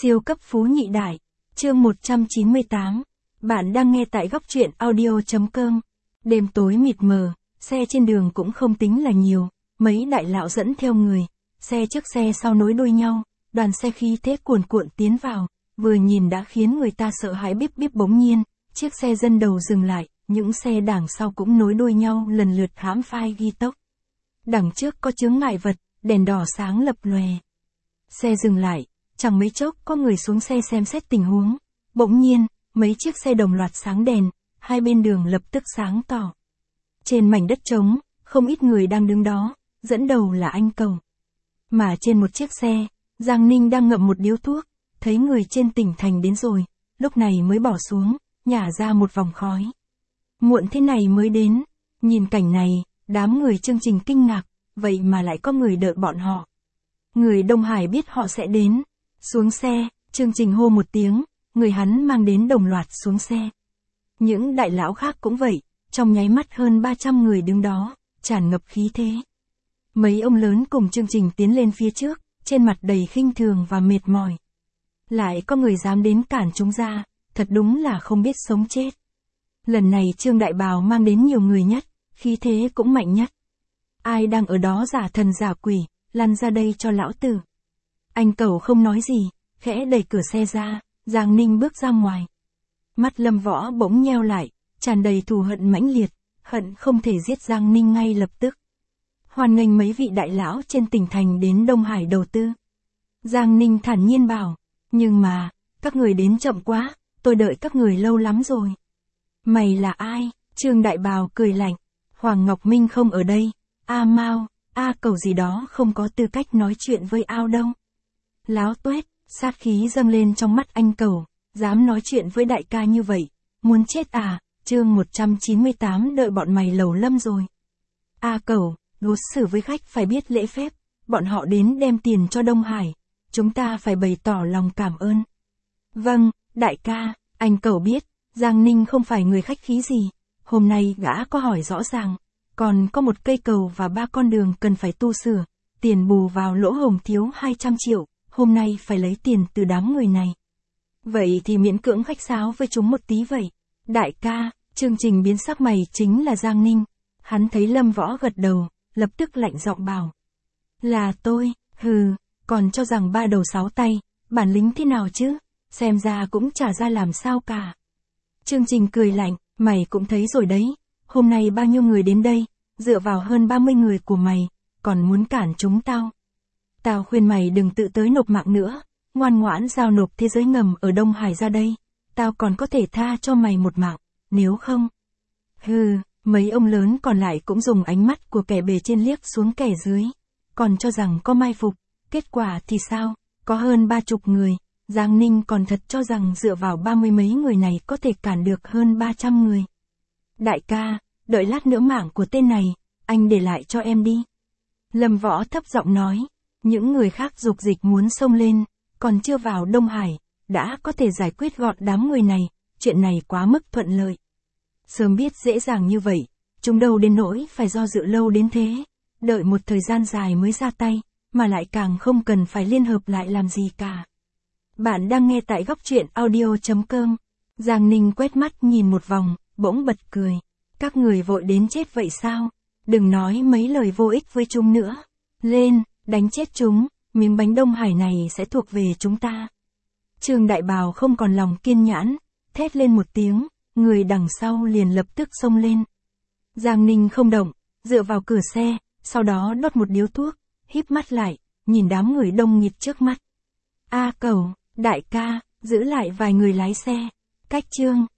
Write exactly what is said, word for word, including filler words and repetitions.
Siêu cấp phú nhị đại, chương một trăm chín mươi tám. Bạn đang nghe tại góc truyện audio.com. Đêm tối mịt mờ, xe trên đường cũng không tính là nhiều, mấy đại lão dẫn theo người, xe trước xe sau nối đuôi nhau, đoàn xe khí thế cuồn cuộn tiến vào, vừa nhìn đã khiến người ta sợ hãi bíp bíp. Bỗng nhiên, chiếc xe dân đầu dừng lại, những xe đằng sau cũng nối đuôi nhau lần lượt hãm phai ghi tốc. Đằng trước có chướng ngại vật, đèn đỏ sáng lập lòe. Xe dừng lại, chẳng mấy chốc có người xuống xe xem xét tình huống. Bỗng nhiên, mấy chiếc xe đồng loạt sáng đèn, hai bên đường lập tức sáng tỏ. Trên mảnh đất trống, không ít người đang đứng đó, dẫn đầu là anh Cầu. Mà trên một chiếc xe, Giang Ninh đang ngậm một điếu thuốc, thấy người trên tỉnh thành đến rồi, lúc này mới bỏ xuống, nhả ra một vòng khói. Muộn thế này mới đến, nhìn cảnh này, đám người chương trình kinh ngạc, vậy mà lại có người đợi bọn họ. Người Đông Hải biết họ sẽ đến, xuống xe, chương trình hô một tiếng, người hắn mang đến đồng loạt xuống xe. Những đại lão khác cũng vậy, trong nháy mắt hơn ba trăm người đứng đó, tràn ngập khí thế. Mấy ông lớn cùng chương trình tiến lên phía trước, trên mặt đầy khinh thường và mệt mỏi. Lại có người dám đến cản chúng ra, thật đúng là không biết sống chết. Lần này Trương Đại Bào mang đến nhiều người nhất, khí thế cũng mạnh nhất. Ai đang ở đó giả thần giả quỷ, lăn ra đây cho lão tử. Anh Cẩu không nói gì, khẽ đẩy cửa xe ra, Giang Ninh bước ra ngoài. Mắt Lâm Võ bỗng nheo lại, tràn đầy thù hận mãnh liệt, hận không thể giết Giang Ninh ngay lập tức. Hoan nghênh mấy vị đại lão trên tỉnh thành đến Đông Hải đầu tư. Giang Ninh thản nhiên bảo, nhưng mà, các người đến chậm quá, tôi đợi các người lâu lắm rồi. Mày là ai? Trương Đại Bào cười lạnh, Hoàng Ngọc Minh không ở đây, A Mao, A Cầu gì đó không có tư cách nói chuyện với ao đâu. Láo tuét, sát khí dâng lên trong mắt anh Cầu, dám nói chuyện với đại ca như vậy, muốn chết à? Chương một trăm chín mươi tám đợi bọn mày lầu lâm rồi. A Cầu, đối xử với khách phải biết lễ phép, bọn họ đến đem tiền cho Đông Hải, chúng ta phải bày tỏ lòng cảm ơn. Vâng, đại ca, anh Cầu biết, Giang Ninh không phải người khách khí gì, hôm nay gã có hỏi rõ ràng, còn có một cây cầu và ba con đường cần phải tu sửa, tiền bù vào lỗ hổng thiếu hai trăm triệu, hôm nay phải lấy tiền từ đám người này. Vậy thì miễn cưỡng khách sáo với chúng một tí vậy. Đại ca, chương trình biến sắc mày chính là Giang Ninh, hắn thấy Lâm Võ gật đầu, lập tức lạnh giọng bảo. Là tôi, hừ, còn cho rằng ba đầu sáu tay, bản lĩnh thế nào chứ, xem ra cũng chả ra làm sao cả. Chương trình cười lạnh, mày cũng thấy rồi đấy, hôm nay bao nhiêu người đến đây, dựa vào hơn ba mươi người của mày, còn muốn cản chúng tao. Tao khuyên mày đừng tự tới nộp mạng nữa, ngoan ngoãn giao nộp thế giới ngầm ở Đông Hải ra đây, tao còn có thể tha cho mày một mạng, nếu không. Hừ, mấy ông lớn còn lại cũng dùng ánh mắt của kẻ bề trên liếc xuống kẻ dưới, còn cho rằng có mai phục, kết quả thì sao, có hơn ba chục người, Giang Ninh còn thật cho rằng dựa vào ba mươi mấy người này có thể cản được hơn ba trăm người. Đại ca, đợi lát nữa mạng của tên này, anh để lại cho em đi. Lâm Võ thấp giọng nói, những người khác dục dịch muốn xông lên, còn chưa vào Đông Hải, đã có thể giải quyết gọn đám người này, chuyện này quá mức thuận lợi. Sớm biết dễ dàng như vậy, chúng đâu đến nỗi phải do dự lâu đến thế, đợi một thời gian dài mới ra tay, mà lại càng không cần phải liên hợp lại làm gì cả. Bạn đang nghe tại góc truyện audio.com. Giang Ninh quét mắt nhìn một vòng, bỗng bật cười. Các người vội đến chết vậy sao? Đừng nói mấy lời vô ích với chúng nữa. Lên, đánh chết chúng, miếng bánh Đông Hải này sẽ thuộc về chúng ta. Trương Đại Bào không còn lòng kiên nhẫn, thét lên một tiếng, người đằng sau liền lập tức xông lên. Giang Ninh không động, dựa vào cửa xe, sau đó đốt một điếu thuốc, híp mắt lại, nhìn đám người đông nghịt trước mắt. A Cầu, đại ca, giữ lại vài người lái xe, cách Trương,